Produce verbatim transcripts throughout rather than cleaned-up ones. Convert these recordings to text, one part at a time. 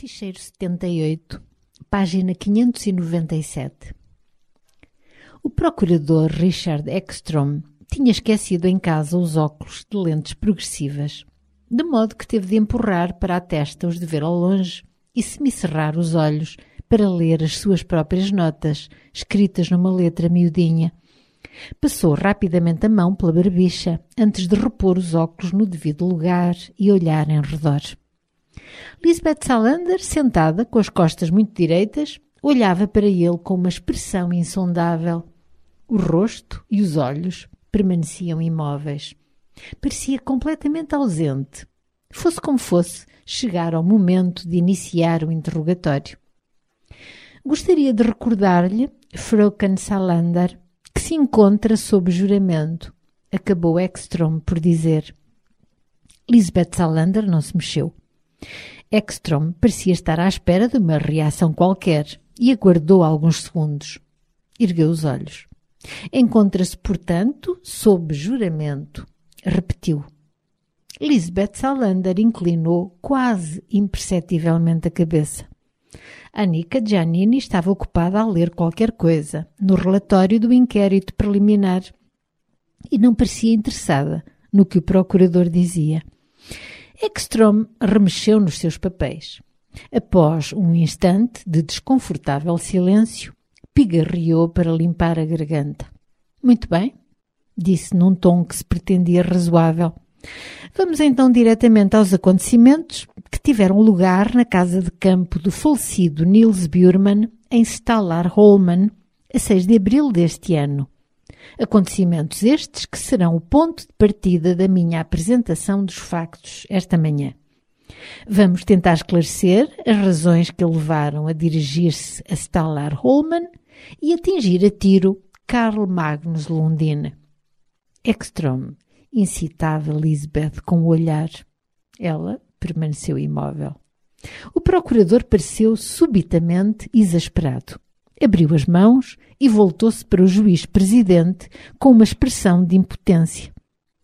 Ficheiro setenta e oito, página quinhentos e noventa e sete. O procurador Richard Ekstrom tinha esquecido em casa os óculos de lentes progressivas, de modo que teve de empurrar para a testa os de ver ao longe e semicerrar os olhos para ler as suas próprias notas, escritas numa letra miudinha. Passou rapidamente a mão pela barbicha antes de repor os óculos no devido lugar e olhar em redor. Lisbeth Salander, sentada, com as costas muito direitas, olhava para ele com uma expressão insondável. O rosto e os olhos permaneciam imóveis. Parecia completamente ausente. Fosse como fosse, chegara ao momento de iniciar o interrogatório. Gostaria de recordar-lhe, Fröken Salander, que se encontra sob juramento, acabou Ekstrom por dizer. Lisbeth Salander não se mexeu. Ekstrom parecia estar à espera de uma reação qualquer e aguardou alguns segundos. Ergueu os olhos. Encontra-se, portanto, sob juramento. Repetiu. Lisbeth Salander inclinou quase imperceptivelmente a cabeça. Annika Giannini estava ocupada a ler qualquer coisa no relatório do inquérito preliminar e não parecia interessada no que o procurador dizia. Ekstrom remexeu nos seus papéis. Após um instante de desconfortável silêncio, pigarreou para limpar a garganta. Muito bem, disse num tom que se pretendia razoável. Vamos então diretamente aos acontecimentos que tiveram lugar na casa de campo do falecido Niels Bjurman em Stalllar-Holmen, a seis de abril deste ano. Acontecimentos estes que serão o ponto de partida da minha apresentação dos factos esta manhã. Vamos tentar esclarecer as razões que o levaram a dirigir-se a Stalllar-Holmen e atingir a tiro Carl Magnus Lundin. Ekstrom incitava Lisbeth com o olhar. Ela permaneceu imóvel. O procurador pareceu subitamente exasperado. Abriu as mãos e voltou-se para o juiz-presidente com uma expressão de impotência.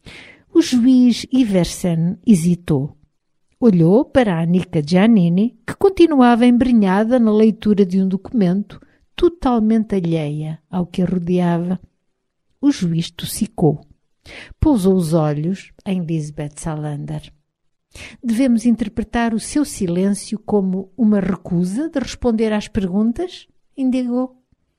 O juiz Iversen hesitou. Olhou para Annika Giannini, que continuava embrenhada na leitura de um documento, totalmente alheia ao que a rodeava. O juiz tossicou. Pousou os olhos em Lisbeth Salander. Devemos interpretar o seu silêncio como uma recusa de responder às perguntas? Indagou.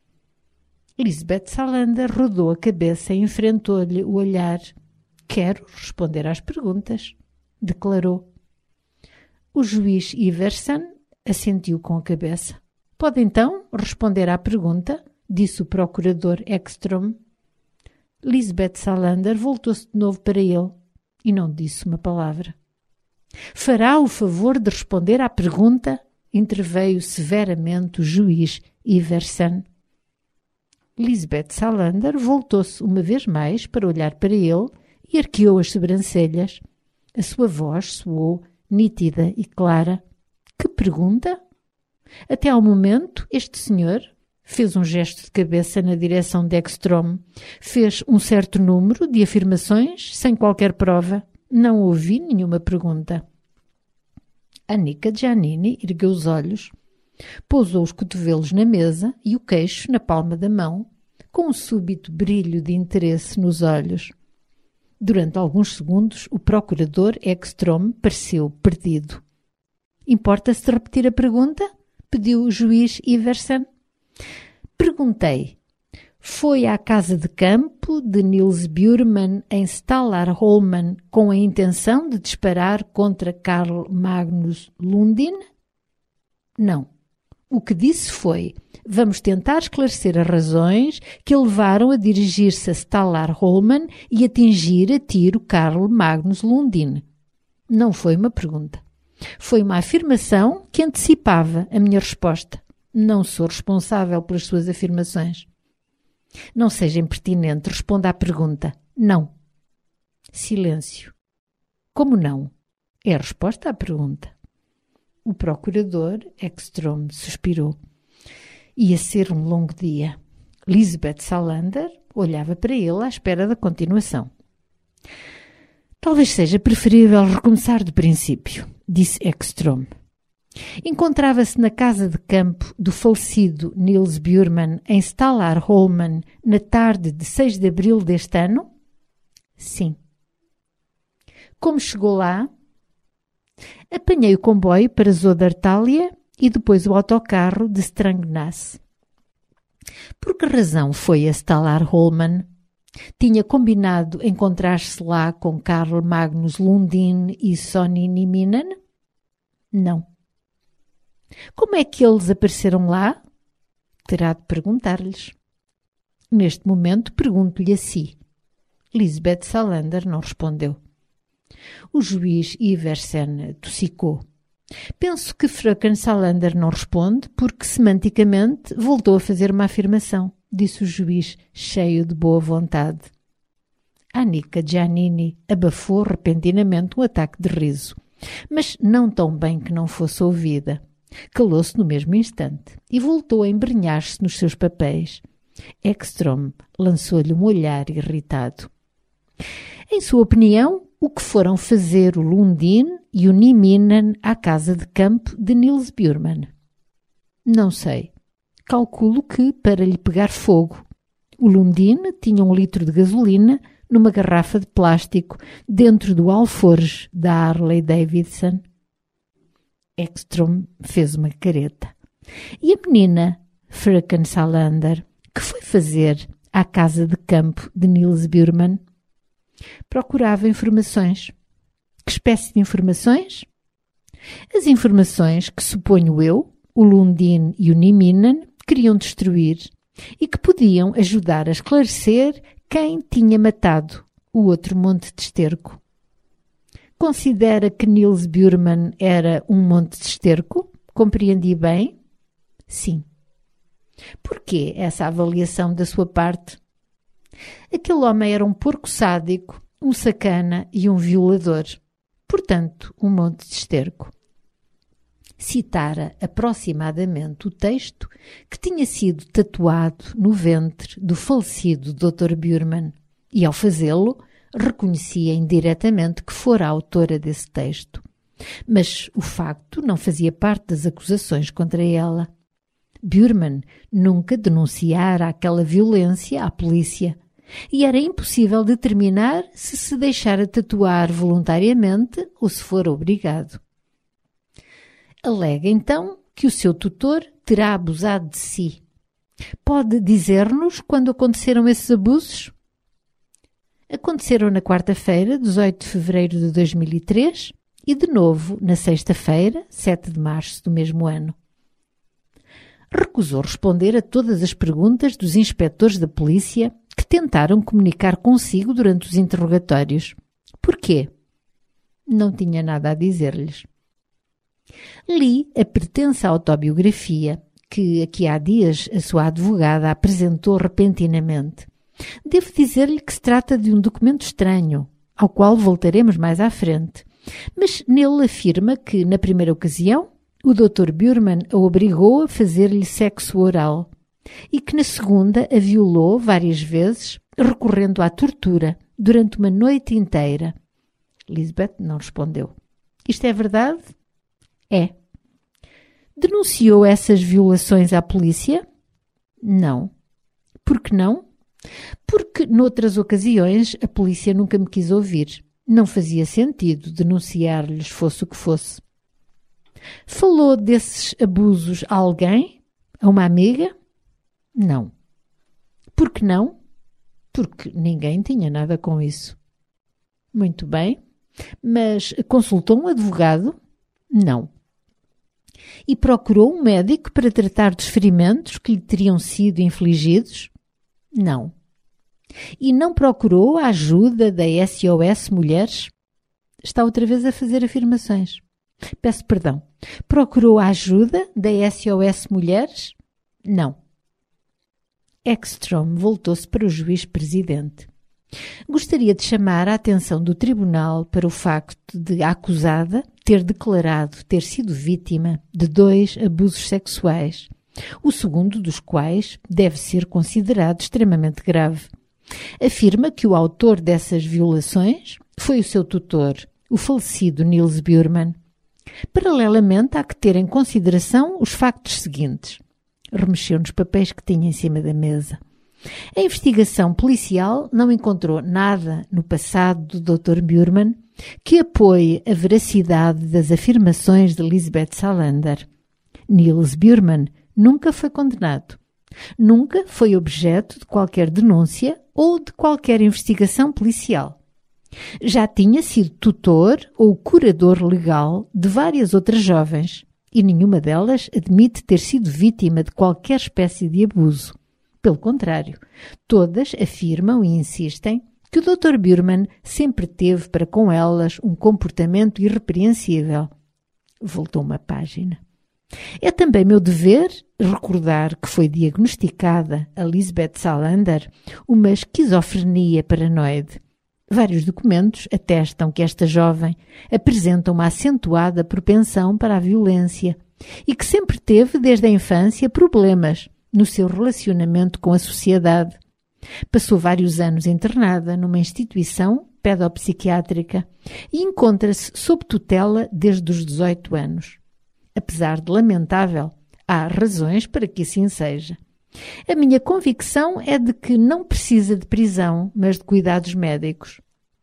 Lisbeth Salander rodou a cabeça e enfrentou-lhe o olhar. Quero responder às perguntas, declarou. O juiz Iversen assentiu com a cabeça. Pode então responder à pergunta, disse o procurador Ekstrom. Lisbeth Salander voltou-se de novo para ele e não disse uma palavra. Fará o favor de responder à pergunta? Interveio severamente o juiz Iversen. Lisbeth Salander voltou-se uma vez mais para olhar para ele e arqueou as sobrancelhas. A sua voz soou nítida e clara. Que pergunta? Até ao momento, este senhor fez um gesto de cabeça na direção de Ekstrom. Fez um certo número de afirmações sem qualquer prova. Não ouvi nenhuma pergunta. Annika Giannini ergueu os olhos, pousou os cotovelos na mesa e o queixo na palma da mão, com um súbito brilho de interesse nos olhos. Durante alguns segundos, o procurador Ekstrom pareceu perdido. Importa-se de repetir a pergunta? Pediu o juiz Iversen. Perguntei. Foi à casa de campo de Niels Bjurman em Stalllar-Holmen com a intenção de disparar contra Carl Magnus Lundin? Não. O que disse foi, vamos tentar esclarecer as razões que o levaram a dirigir-se a Stalllar-Holmen e atingir a tiro Carl Magnus Lundin. Não foi uma pergunta. Foi uma afirmação que antecipava a minha resposta. Não sou responsável pelas suas afirmações. Não seja impertinente, responda à pergunta. Não. Silêncio. Como não? É a resposta à pergunta. O procurador Ekstrom suspirou. Ia ser um longo dia. Lisbeth Salander olhava para ele à espera da continuação. Talvez seja preferível recomeçar do princípio, disse Ekstrom. Encontrava-se na casa de campo do falecido Niels Bjurman em Stålholmen na tarde de seis de abril deste ano? Sim. Como chegou lá? Apanhei o comboio para Södertälje e depois o autocarro de Strängnäs. Por que razão foi a Stålholmen? Tinha combinado encontrar-se lá com Carl Magnus Lundin e Sonny Nieminen? Não. Como é que eles apareceram lá? Terá de perguntar-lhes. Neste momento pergunto-lhe a si. Lisbeth Salander não respondeu. O juiz Iversen tossicou. Penso que Fröken Salander não responde porque semanticamente voltou a fazer uma afirmação, disse o juiz, cheio de boa vontade. Annika Giannini abafou repentinamente um ataque de riso, mas não tão bem que não fosse ouvida. Calou-se no mesmo instante e voltou a embrenhar-se nos seus papéis. Ekström lançou-lhe um olhar irritado. Em sua opinião, o que foram fazer o Lundin e o Nieminen à casa de campo de Niels Bjurman? Não sei. Calculo que para lhe pegar fogo. O Lundin tinha um litro de gasolina numa garrafa de plástico dentro do alforje da Harley Davidson. Ekström fez uma careta. E a menina, Fröken Salander, que foi fazer à casa de campo de Niels Bjurman? Procurava informações. Que espécie de informações? As informações que, suponho eu, o Lundin e o Nieminen queriam destruir e que podiam ajudar a esclarecer quem tinha matado o outro monte de esterco. Considera que Niels Bjurman era um monte de esterco? Compreendi bem? Sim. Porquê essa avaliação da sua parte? Aquele homem era um porco sádico, um sacana e um violador. Portanto, um monte de esterco. Citara aproximadamente o texto que tinha sido tatuado no ventre do falecido doutor Bjurman e, ao fazê-lo, reconhecia indiretamente que fora a autora desse texto. Mas o facto não fazia parte das acusações contra ela. Bjurman nunca denunciara aquela violência à polícia e era impossível determinar se se deixara tatuar voluntariamente ou se fora obrigado. Alega então que o seu tutor terá abusado de si. Pode dizer-nos quando aconteceram esses abusos? Aconteceram na quarta-feira, dezoito de fevereiro de dois mil e três, e de novo na sexta-feira, sete de março do mesmo ano. Recusou responder a todas as perguntas dos inspetores da polícia que tentaram comunicar consigo durante os interrogatórios. Porquê? Não tinha nada a dizer-lhes. Li a pretensa autobiografia que aqui há dias a sua advogada apresentou repentinamente. Devo dizer-lhe que se trata de um documento estranho, ao qual voltaremos mais à frente, mas nele afirma que, na primeira ocasião, o doutor Bjurman a obrigou a fazer-lhe sexo oral e que na segunda a violou várias vezes, recorrendo à tortura durante uma noite inteira. Lisbeth não respondeu. Isto é verdade? É. Denunciou essas violações à polícia? Não. Por que não? Porque, noutras ocasiões, a polícia nunca me quis ouvir. Não fazia sentido denunciar-lhes fosse o que fosse. Falou desses abusos a alguém? A uma amiga? Não. Por que não? Porque ninguém tinha nada com isso. Muito bem. Mas consultou um advogado? Não. E procurou um médico para tratar dos ferimentos que lhe teriam sido infligidos? Não. E não procurou a ajuda da S O S Mulheres? Está outra vez a fazer afirmações. Peço perdão. Procurou a ajuda da S O S Mulheres? Não. Ekström voltou-se para o juiz presidente. Gostaria de chamar a atenção do tribunal para o facto de a acusada ter declarado ter sido vítima de dois abusos sexuais, o segundo dos quais deve ser considerado extremamente grave. Afirma que o autor dessas violações foi o seu tutor, o falecido Niels Bjurman. Paralelamente, há que ter em consideração os factos seguintes. Remexeu nos papéis que tinha em cima da mesa. A investigação policial não encontrou nada no passado do doutor Burman que apoie a veracidade das afirmações de Lisbeth Salander. Niels Burman nunca foi condenado. Nunca foi objeto de qualquer denúncia ou de qualquer investigação policial. Já tinha sido tutor ou curador legal de várias outras jovens e nenhuma delas admite ter sido vítima de qualquer espécie de abuso. Pelo contrário, todas afirmam e insistem que o doutor Burman sempre teve para com elas um comportamento irrepreensível. Voltou uma página. É também meu dever recordar que foi diagnosticada a Lisbeth Salander uma esquizofrenia paranoide. Vários documentos atestam que esta jovem apresenta uma acentuada propensão para a violência e que sempre teve desde a infância problemas no seu relacionamento com a sociedade. Passou vários anos internada numa instituição pedopsiquiátrica e encontra-se sob tutela desde os dezoito anos. Apesar de lamentável, há razões para que assim seja. A minha convicção é de que não precisa de prisão, mas de cuidados médicos.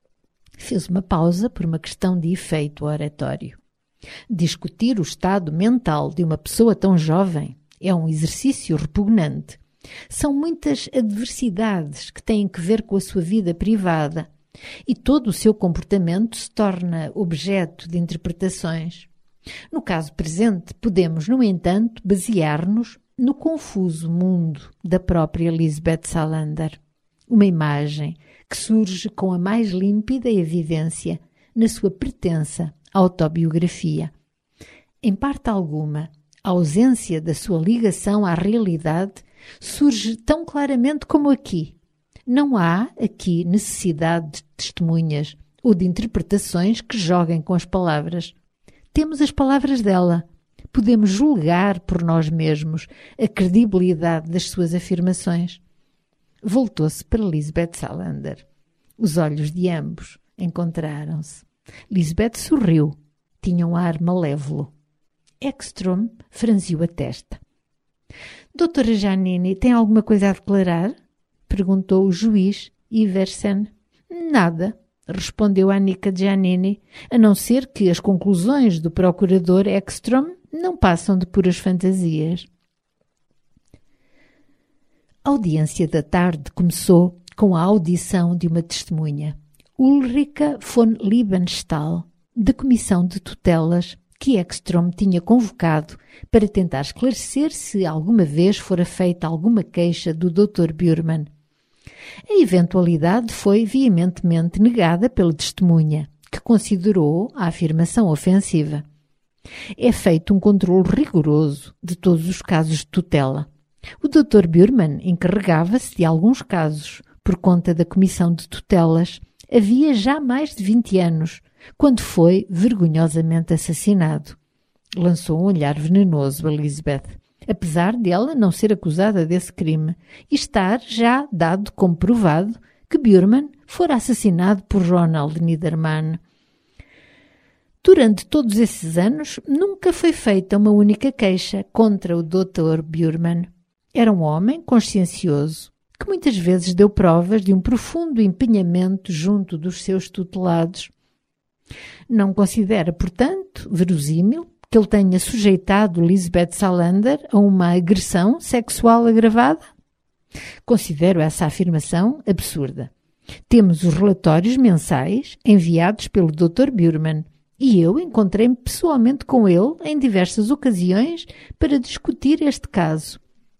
Fez uma pausa por uma questão de efeito oratório. Discutir o estado mental de uma pessoa tão jovem é um exercício repugnante. São muitas adversidades que têm que ver com a sua vida privada e todo o seu comportamento se torna objeto de interpretações. No caso presente, podemos, no entanto, basear-nos no confuso mundo da própria Lisbeth Salander. Uma imagem que surge com a mais límpida evidência na sua pretensa autobiografia. Em parte alguma, a ausência da sua ligação à realidade surge tão claramente como aqui. Não há aqui necessidade de testemunhas ou de interpretações que joguem com as palavras. Temos as palavras dela. Podemos julgar por nós mesmos a credibilidade das suas afirmações. Voltou-se para Lisbeth Salander. Os olhos de ambos encontraram-se. Lisbeth sorriu. Tinha um ar malévolo. Ekstrom franziu a testa. Doutora Giannini, tem alguma coisa a declarar? Perguntou o juiz Iversen. Nada, respondeu Annika Giannini, a não ser que as conclusões do procurador Ekstrom não passam de puras fantasias. A audiência da tarde começou com a audição de uma testemunha, Ulrika von Liebenstahl, da Comissão de Tutelas que Ekstrom tinha convocado para tentar esclarecer se alguma vez fora feita alguma queixa do doutor Burman. A eventualidade foi veementemente negada pela testemunha, que considerou a afirmação ofensiva. É feito um controle rigoroso de todos os casos de tutela. O doutor Burman encarregava-se de alguns casos, por conta da Comissão de Tutelas, havia já mais de vinte anos, quando foi vergonhosamente assassinado. Lançou um olhar venenoso a Lisbeth, apesar de ela não ser acusada desse crime e estar já dado como provado que Burman fora assassinado por Ronald Niedermann. Durante todos esses anos, nunca foi feita uma única queixa contra o doutor Burman. Era um homem consciencioso, que muitas vezes deu provas de um profundo empenhamento junto dos seus tutelados. Não considera, portanto, verosímil que ele tenha sujeitado Lisbeth Salander a uma agressão sexual agravada? Considero essa afirmação absurda. Temos os relatórios mensais enviados pelo doutor Burman e eu encontrei-me pessoalmente com ele em diversas ocasiões para discutir este caso.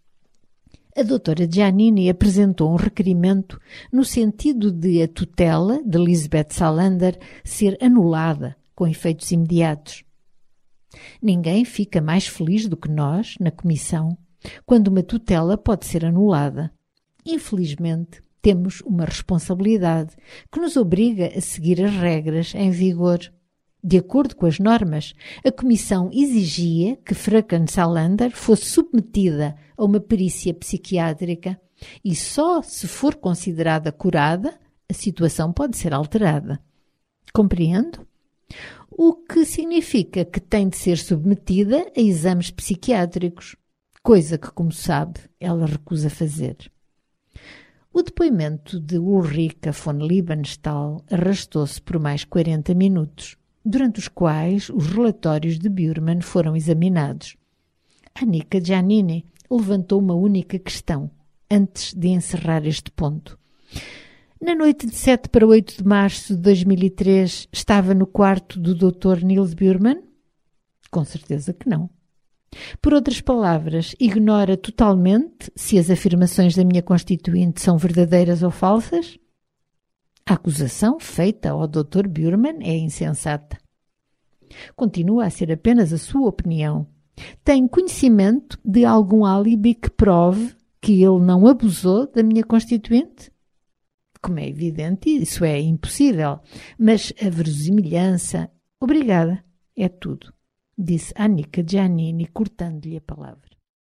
A doutora Giannini apresentou um requerimento no sentido de a tutela de Lisbeth Salander ser anulada com efeitos imediatos. Ninguém fica mais feliz do que nós, na comissão, quando uma tutela pode ser anulada. Infelizmente, temos uma responsabilidade que nos obriga a seguir as regras em vigor. De acordo com as normas, a Comissão exigia que Fröken Salander fosse submetida a uma perícia psiquiátrica e só se for considerada curada, a situação pode ser alterada. Compreendo? O que significa que tem de ser submetida a exames psiquiátricos, coisa que, como sabe, ela recusa fazer. O depoimento de Ulrika von Liebenstahl arrastou-se por mais quarenta minutos, durante os quais os relatórios de Bürman foram examinados. Annika Giannini levantou uma única questão, antes de encerrar este ponto. Na noite de sete para oito de março de dois mil e três, estava no quarto do doutor Niels Bürman? Com certeza que não. Por outras palavras, ignora totalmente se as afirmações da minha constituinte são verdadeiras ou falsas? A acusação feita ao doutor Bürman é insensata. Continua a ser apenas a sua opinião. Tem conhecimento de algum álibi que prove que ele não abusou da minha constituinte? Como é evidente, isso é impossível. Mas a verosimilhança... Obrigada, é tudo, disse Annika Giannini, cortando-lhe a palavra.